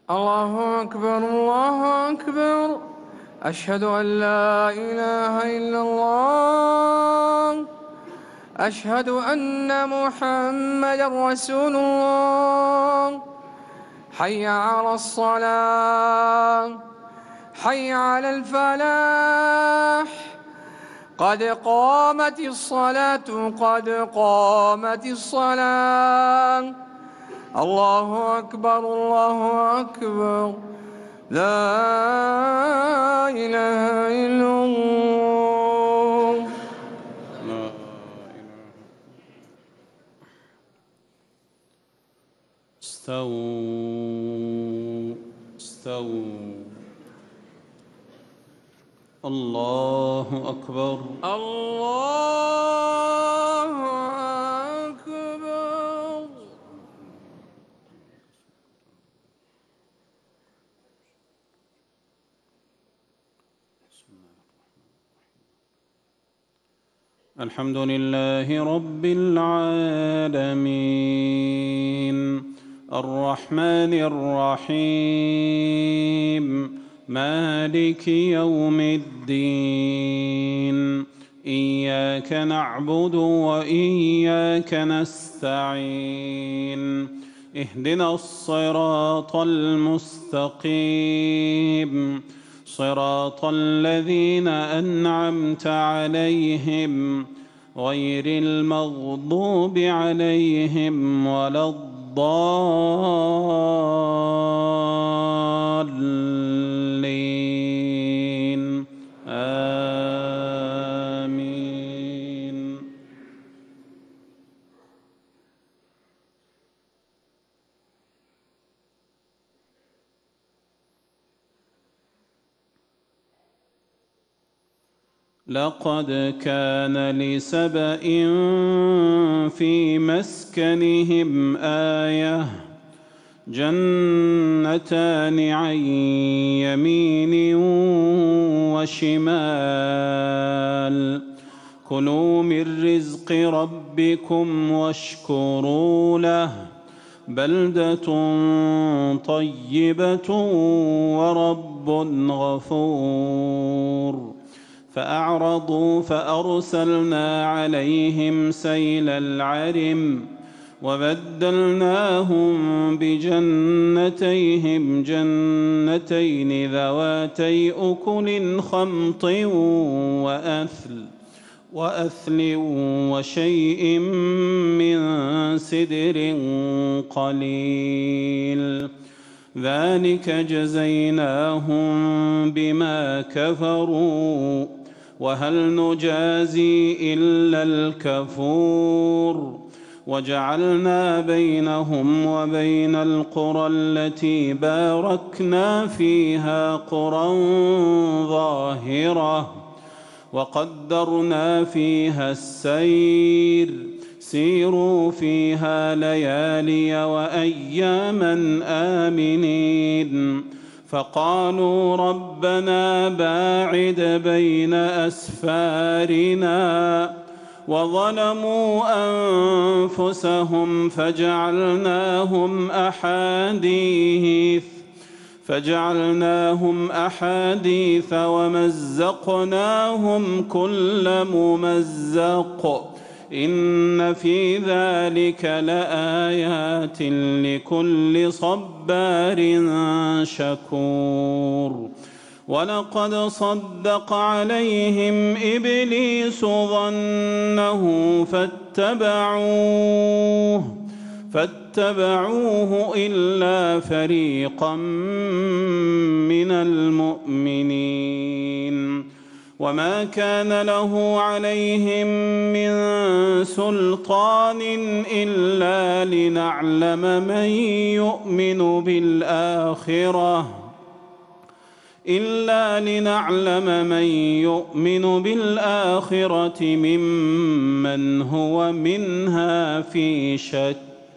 الله أكبر الله أكبر. أشهد أن لا إله إلا الله. أشهد أن محمدا رسول الله. حي على الصلاة، حي على الفلاح. قد قامت الصلاة، قد قامت الصلاة. الله أكبر الله أكبر. لا إله إلا الله. لا إله. استووا استووا. الله أكبر الله أكبر. الحمد لله رب العالمين الرحمن الرحيم مالك يوم الدين. إياك نعبد وإياك نستعين. اهدنا الصراط المستقيم صراط الذين أنعمت عليهم غير المغضوب عليهم ولا الضالين. آمين. لقد كان لسبإ في مسكنهم آية جنتان عن يمين وشمال كلوا من رزق ربكم واشكروا له بلدة طيبة ورب غفور. فأعرضوا فأرسلنا عليهم سيل العرم وبدلناهم بجنتيهم جنتين ذواتي أكل خمط وأثل وشيء من سدر قليل ذلك جزيناهم بما كفروا وهل نجازي إلا الكفور. وجعلنا بينهم وبين القرى التي باركنا فيها قرى ظاهرة وقدرنا فيها السير سيروا فيها ليالي وأياما آمنين. فقالوا ربنا باعد بين أسفارنا وظلموا أنفسهم فجعلناهم أحاديث ومزقناهم كل ممزق إن في ذلك لآيات لكل صبار شكور. ولقد صدق عليهم إبليس ظنه فاتبعوه إلا فريقا من المؤمنين. وما كان له عليهم من سلطان إلا لنعلم من يؤمن بالآخرة ممن هو منها في شك.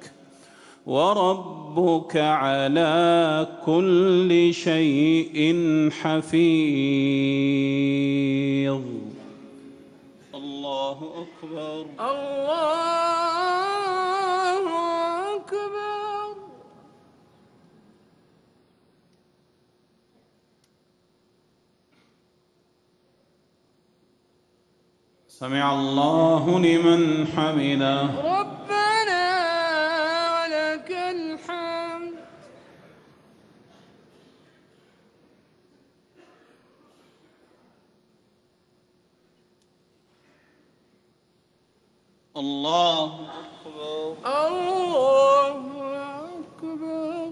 وربك على كل شيء حفيظ. الله أكبر الله أكبر. سمع الله لمن حمده. ربنا ولك الحمد. الله أكبر. الله أكبر.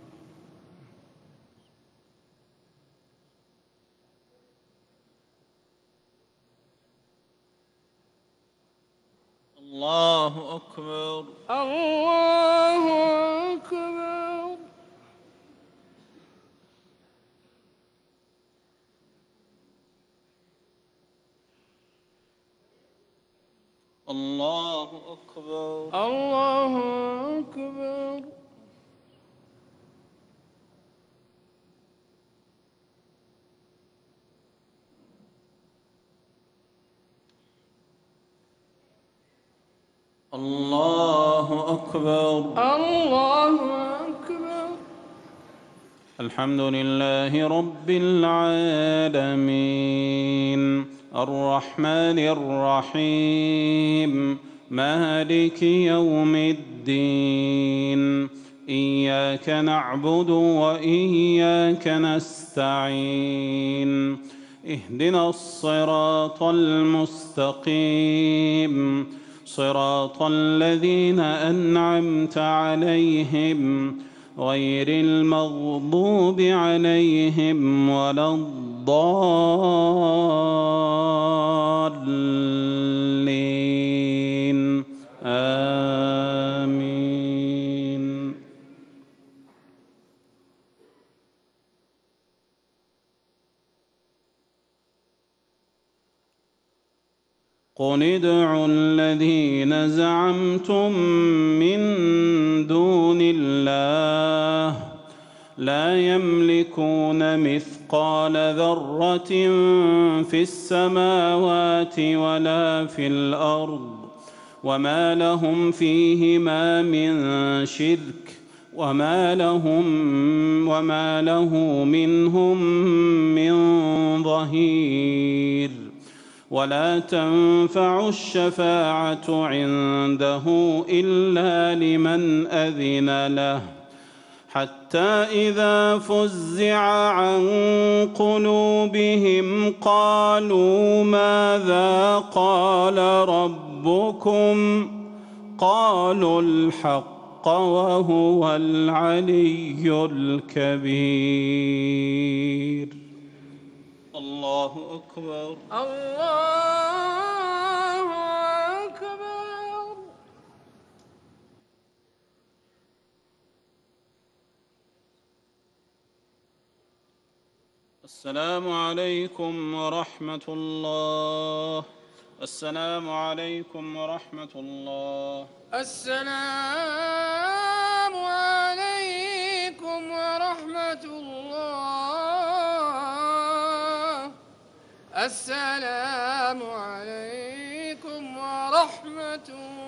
الله أكبر. الله أكبر. الله أكبر. الله أكبر. الله أكبر. الله أكبر. الحمد لله رب العالمين الرحمن الرحيم مالك يوم الدين إياك نعبد وإياك نستعين اهدنا الصراط المستقيم صراط الذين أنعمت عليهم غير المغضوب عليهم ولا الضالين آمين. قل ادعوا الذين زعمتم من دون الله لا يملكون مثقال ذرة في السماوات ولا في الأرض وما لهم فيهما من شرك وما له منهم من ظهير ولا تنفع الشفاعة عنده إلا لمن أذن له حتى إذا فزع عن قلوبهم قالوا ماذا قال ربكم قالوا الحق وهو العلي الكبير. الله أكبر. الله أكبر. السلام عليكم ورحمة الله. السلام عليكم ورحمة الله. السلام عليكم ورحمة الله. السلام عليكم ورحمة الله.